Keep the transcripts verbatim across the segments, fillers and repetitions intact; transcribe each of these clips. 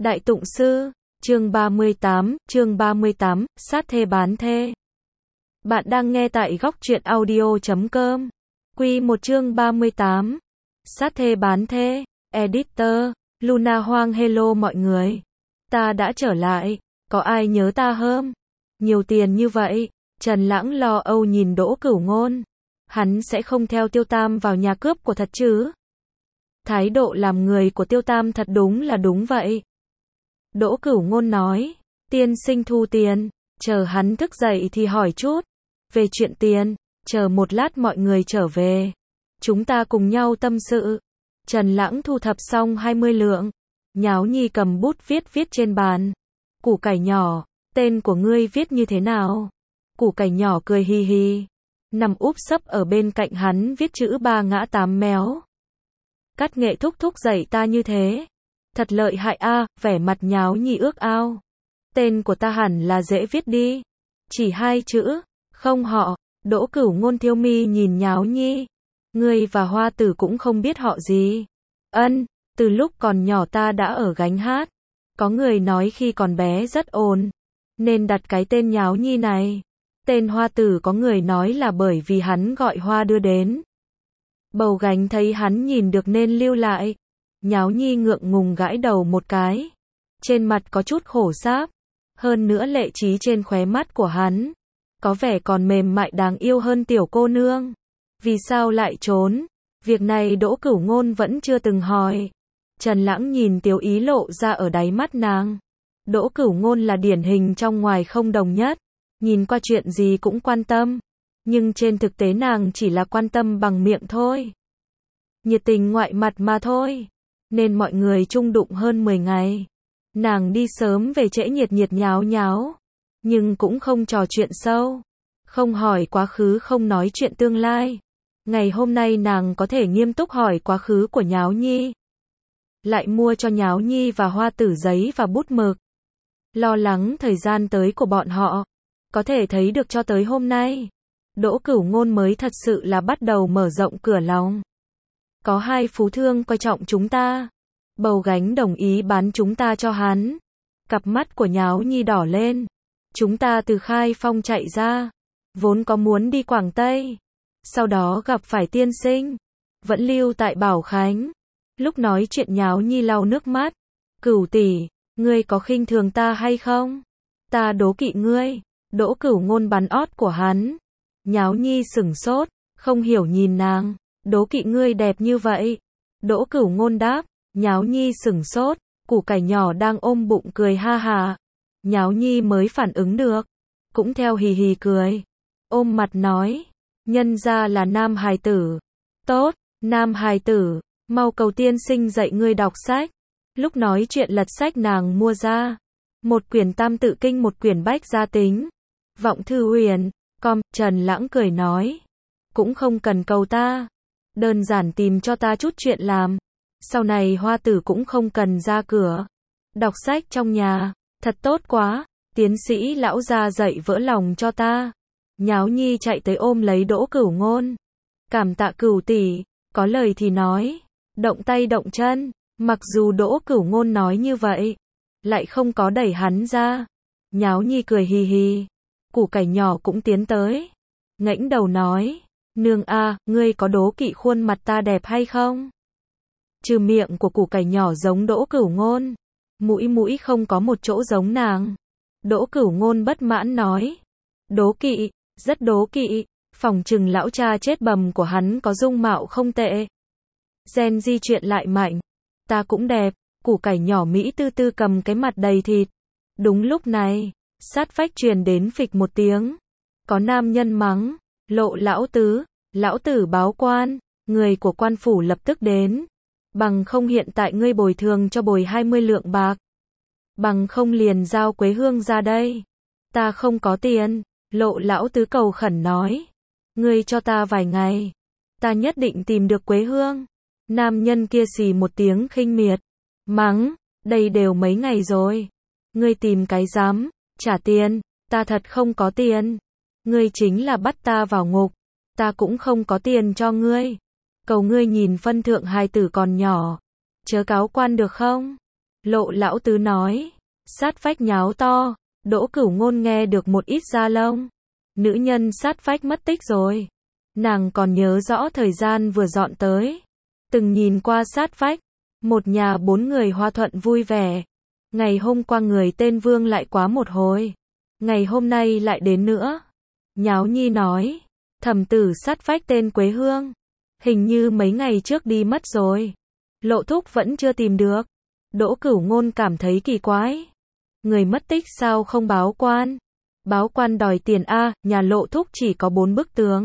Đại Tụng Sư, chương ba mươi tám, chương ba mươi tám, sát thê bán thê. Bạn đang nghe tại góc truyện audio chấm com. Quy một chương ba mươi tám. Sát thê bán thê, Editor, Luna Hoang. Hello mọi người. Ta đã trở lại, có ai nhớ ta không? Nhiều tiền như vậy, Trần Lãng lo âu nhìn Đỗ Cửu Ngôn. Hắn sẽ không theo Tiêu Tam vào nhà cướp của thật chứ? Thái độ làm người của Tiêu Tam thật đúng là đúng vậy. Đỗ Cửu Ngôn nói, tiên sinh thu tiền, chờ hắn thức dậy thì hỏi chút. Về chuyện tiền, chờ một lát mọi người trở về. Chúng ta cùng nhau tâm sự. Trần Lãng thu thập xong hai mươi lượng. Nháo Nhi cầm bút viết viết trên bàn. Củ cải nhỏ, tên của ngươi viết như thế nào? Củ cải nhỏ cười hi hi. Nằm úp sấp ở bên cạnh hắn viết chữ ba ngã tám méo. Cắt nghệ thúc thúc dạy ta như thế. Thật lợi hại a, à, vẻ mặt Nháo Nhi ước ao. Tên của ta hẳn là dễ viết đi. Chỉ hai chữ, không họ. Đỗ Cửu Ngôn thiêu mi nhìn Nháo Nhi. Ngươi và Hoa Tử cũng không biết họ gì. Ân, từ lúc còn nhỏ ta đã ở gánh hát. Có người nói khi còn bé rất ồn, nên đặt cái tên Nháo Nhi này. Tên Hoa Tử có người nói là bởi vì hắn gọi hoa đưa đến. Bầu gánh thấy hắn nhìn được nên lưu lại. Nháo Nhi ngượng ngùng gãi đầu một cái. Trên mặt có chút khổ sáp. Hơn nữa lệ trí trên khóe mắt của hắn có vẻ còn mềm mại đáng yêu hơn tiểu cô nương. Vì sao lại trốn? Việc này Đỗ Cửu Ngôn vẫn chưa từng hỏi. Trần Lãng nhìn Tiếu ý lộ ra ở đáy mắt nàng. Đỗ Cửu Ngôn là điển hình trong ngoài không đồng nhất. Nhìn qua chuyện gì cũng quan tâm. Nhưng trên thực tế nàng chỉ là quan tâm bằng miệng thôi. Nhiệt tình ngoại mặt mà thôi. Nên mọi người chung đụng hơn mười ngày. Nàng đi sớm về trễ nhiệt nhiệt nháo nháo. Nhưng cũng không trò chuyện sâu. Không hỏi quá khứ, không nói chuyện tương lai. Ngày hôm nay nàng có thể nghiêm túc hỏi quá khứ của Nháo Nhi. Lại mua cho Nháo Nhi và Hoa Tử giấy và bút mực. Lo lắng thời gian tới của bọn họ. Có thể thấy được cho tới hôm nay. Đỗ Cửu Ngôn mới thật sự là bắt đầu mở rộng cửa lòng. Có hai phú thương coi trọng chúng ta. Bầu gánh đồng ý bán chúng ta cho hắn. Cặp mắt của Nháo Nhi đỏ lên. Chúng ta từ Khai Phong chạy ra. Vốn có muốn đi Quảng Tây. Sau đó gặp phải tiên sinh. Vẫn lưu tại Bảo Khánh. Lúc nói chuyện Nháo Nhi lau nước mắt. Cửu tỷ, ngươi có khinh thường ta hay không? Ta đố kỵ ngươi. Đỗ Cửu Ngôn bắn ót của hắn. Nháo Nhi sửng sốt, không hiểu nhìn nàng. Đố kỵ ngươi đẹp như vậy. Đỗ Cửu Ngôn đáp. Nháo Nhi sửng sốt. Củ cải nhỏ đang ôm bụng cười ha hà. Nháo Nhi mới phản ứng được. Cũng theo hì hì cười. Ôm mặt nói. Nhân ra là nam hài tử. Tốt, nam hài tử. Mau cầu tiên sinh dạy ngươi đọc sách. Lúc nói chuyện lật sách nàng mua ra. Một quyển Tam Tự Kinh, một quyển Bách Gia Tính. Vọng Thư Huyền. Com, Trần Lãng cười nói. Cũng không cần cầu ta. Đơn giản tìm cho ta chút chuyện làm. Sau này Hoa Tử cũng không cần ra cửa. Đọc sách trong nhà. Thật tốt quá. Tiến sĩ lão gia dạy vỡ lòng cho ta. Nháo Nhi chạy tới ôm lấy Đỗ Cửu Ngôn. Cảm tạ Cửu tỷ. Có lời thì nói. Động tay động chân. Mặc dù Đỗ Cửu Ngôn nói như vậy, lại không có đẩy hắn ra. Nháo Nhi cười hì hì. Củ cải nhỏ cũng tiến tới. Ngẩng đầu nói. Nương a, ngươi có đố kỵ khuôn mặt ta đẹp hay không? Trừ miệng của củ cải nhỏ giống Đỗ Cửu Ngôn. Mũi mũi không có một chỗ giống nàng. Đỗ Cửu Ngôn bất mãn nói. Đố kỵ, rất đố kỵ. Phỏng chừng lão cha chết bầm của hắn có dung mạo không tệ. Gen di chuyển lại mạnh. Ta cũng đẹp. Củ cải nhỏ Mỹ tư tư cầm cái mặt đầy thịt. Đúng lúc này, sát vách truyền đến phịch một tiếng. Có nam nhân mắng. Lộ lão tứ, lão tử báo quan. Người của quan phủ lập tức đến. Bằng không hiện tại ngươi bồi thường cho bồi hai mươi lượng bạc. Bằng không liền giao Quế Hương ra đây. Ta không có tiền. Lộ lão tứ cầu khẩn nói. Ngươi cho ta vài ngày. Ta nhất định tìm được Quế Hương. Nam nhân kia xì một tiếng khinh miệt. Mắng, đây đều mấy ngày rồi. Ngươi tìm cái rắm, trả tiền. Ta thật không có tiền. Ngươi chính là bắt ta vào ngục. Ta cũng không có tiền cho ngươi. Cầu ngươi nhìn phân thượng hài tử còn nhỏ. Chớ cáo quan được không? Lộ lão tứ nói. Sát phách nháo to, Đỗ Cửu Ngôn nghe được một ít da lông. Nữ nhân sát phách mất tích rồi. Nàng còn nhớ rõ thời gian vừa dọn tới. Từng nhìn qua sát phách. Một nhà bốn người hòa thuận vui vẻ. Ngày hôm qua người tên Vương lại quá một hồi. Ngày hôm nay lại đến nữa. Nháo nhi nói. Thẩm tử sát phách tên Quế Hương. Hình như mấy ngày trước đi mất rồi. Lộ thúc vẫn chưa tìm được. Đỗ Cửu Ngôn cảm thấy kỳ quái. Người mất tích sao không báo quan? Báo quan đòi tiền a, nhà Lộ thúc chỉ có bốn bức tường.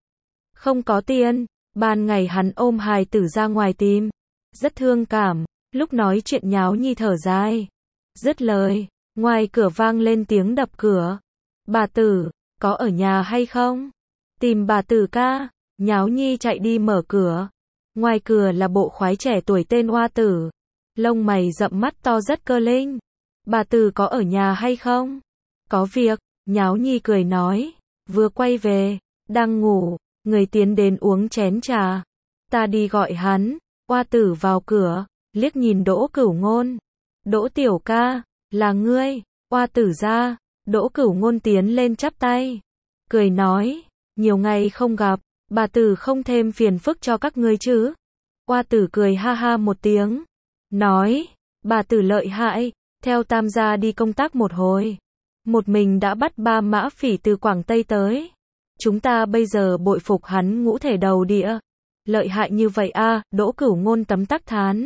Không có tiền. Ban ngày hắn ôm hài tử ra ngoài tìm. Rất thương cảm. Lúc nói chuyện Nháo nhi thở dài. Dứt lời, ngoài cửa vang lên tiếng đập cửa. Bà tử, có ở nhà hay không? Tìm bà tử ca. Nháo nhi chạy đi mở cửa. Ngoài cửa là bộ khoái trẻ tuổi tên Hoa Tử. Lông mày rậm mắt to rất cơ linh. Bà tử có ở nhà hay không? Có việc, Nháo nhi cười nói. Vừa quay về, đang ngủ, người tiến đến uống chén trà. Ta đi gọi hắn. Hoa Tử vào cửa, liếc nhìn Đỗ Cửu Ngôn. Đỗ tiểu ca, là ngươi. Hoa Tử ra. Đỗ Cửu Ngôn tiến lên chắp tay. Cười nói, nhiều ngày không gặp, bà tử không thêm phiền phức cho các ngươi chứ? Hoa Tử cười ha ha một tiếng. Nói, bà tử lợi hại, theo Tam gia đi công tác một hồi. Một mình đã bắt ba mã phỉ từ Quảng Tây tới. Chúng ta bây giờ bội phục hắn ngũ thể đầu địa. Lợi hại như vậy a, à, Đỗ Cửu Ngôn tấm tắc thán.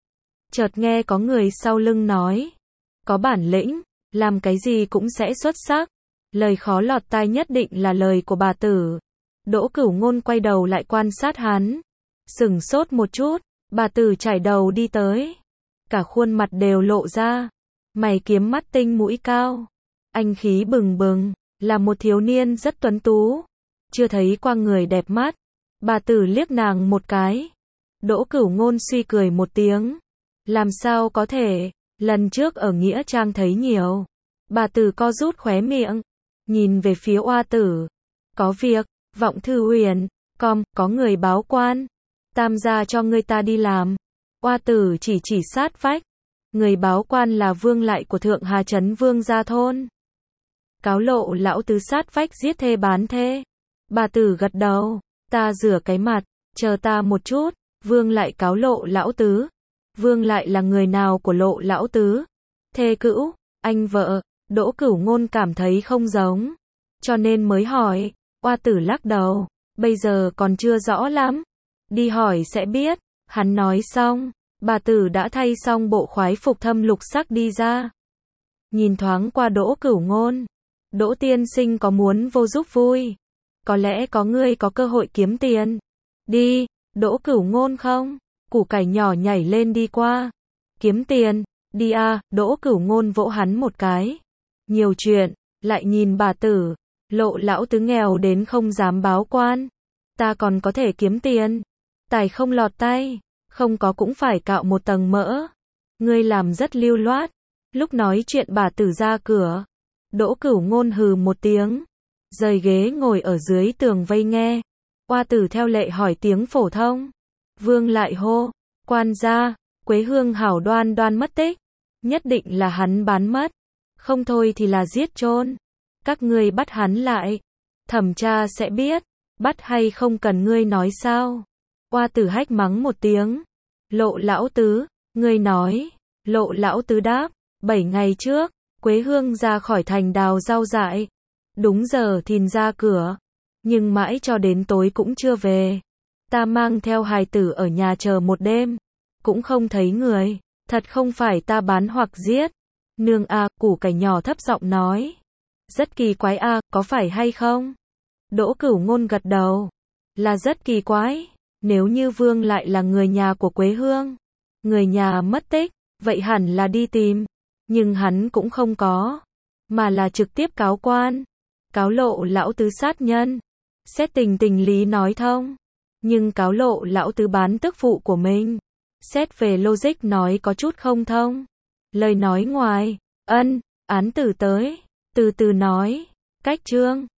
Chợt nghe có người sau lưng nói. Có bản lĩnh, làm cái gì cũng sẽ xuất sắc. Lời khó lọt tai nhất định là lời của bà tử. Đỗ Cửu Ngôn quay đầu lại quan sát hắn. Sửng sốt một chút, bà tử chải đầu đi tới. Cả khuôn mặt đều lộ ra. Mày kiếm mắt tinh mũi cao. Anh khí bừng bừng, là một thiếu niên rất tuấn tú. Chưa thấy qua người đẹp mắt. Bà tử liếc nàng một cái. Đỗ Cửu Ngôn suy cười một tiếng. Làm sao có thể, lần trước ở Nghĩa Trang thấy nhiều. Bà tử co rút khóe miệng. Nhìn về phía Hoa Tử. Có việc, Vọng Thư Huyền, com, có người báo quan. Tam gia cho ngươi ta đi làm. Hoa Tử chỉ chỉ sát phách. Người báo quan là vương lại của Thượng Hà Trấn Vương Gia Thôn. Cáo Lộ lão tứ sát phách giết thê bán thê. Bà tử gật đầu. Ta rửa cái mặt, chờ ta một chút. Vương lại cáo Lộ lão tứ. Vương lại là người nào của Lộ lão tứ? Thê cữu, anh vợ. Đỗ Cửu Ngôn cảm thấy không giống. Cho nên mới hỏi. Hoa Tử lắc đầu. Bây giờ còn chưa rõ lắm. Đi hỏi sẽ biết. Hắn nói xong. Bà tử đã thay xong bộ khoái phục thâm lục sắc đi ra. Nhìn thoáng qua Đỗ Cửu Ngôn. Đỗ tiên sinh có muốn vô giúp vui? Có lẽ có ngươi có cơ hội kiếm tiền. Đi, Đỗ Cửu Ngôn không? Củ cải nhỏ nhảy lên đi qua. Kiếm tiền, đi a, Đỗ Cửu Ngôn vỗ hắn một cái. Nhiều chuyện, lại nhìn bà tử. Lộ lão tứ nghèo đến không dám báo quan. Ta còn có thể kiếm tiền. Tài không lọt tay, không có cũng phải cạo một tầng mỡ. Ngươi làm rất lưu loát. Lúc nói chuyện bà tử ra cửa. Đỗ Cửu Ngôn hừ một tiếng. Rời ghế ngồi ở dưới tường vây nghe. Hoa Tử theo lệ hỏi tiếng phổ thông. Vương lại hô. Quan gia, Quế Hương hảo đoan đoan mất tích. Nhất định là hắn bán mất. Không thôi thì là giết chôn. Các ngươi bắt hắn lại. Thẩm tra sẽ biết. Bắt hay không cần ngươi nói sao. Hoa Tử hách mắng một tiếng. Lộ lão tứ, ngươi nói. Lộ lão tứ đáp. Bảy ngày trước, Quế Hương ra khỏi thành đào rau dại. Đúng giờ thìn ra cửa. Nhưng mãi cho đến tối cũng chưa về. Ta mang theo hài tử ở nhà chờ một đêm. Cũng không thấy người. Thật không phải ta bán hoặc giết. Nương a, củ cải nhỏ thấp giọng nói. Rất kỳ quái a, có phải hay không? Đỗ Cửu Ngôn gật đầu. Là rất kỳ quái. Nếu như Vương lại là người nhà của Quế Hương. Người nhà mất tích. Vậy hẳn là đi tìm. Nhưng hắn cũng không có. Mà là trực tiếp cáo quan. Cáo Lộ lão tứ sát nhân. Xét tình tình lý nói thông. Nhưng cáo Lộ lão tứ bán tức phụ của mình. Xét về logic nói có chút không thông. Lời nói ngoài. Ân, án tử tới. Từ từ nói. Cách chương.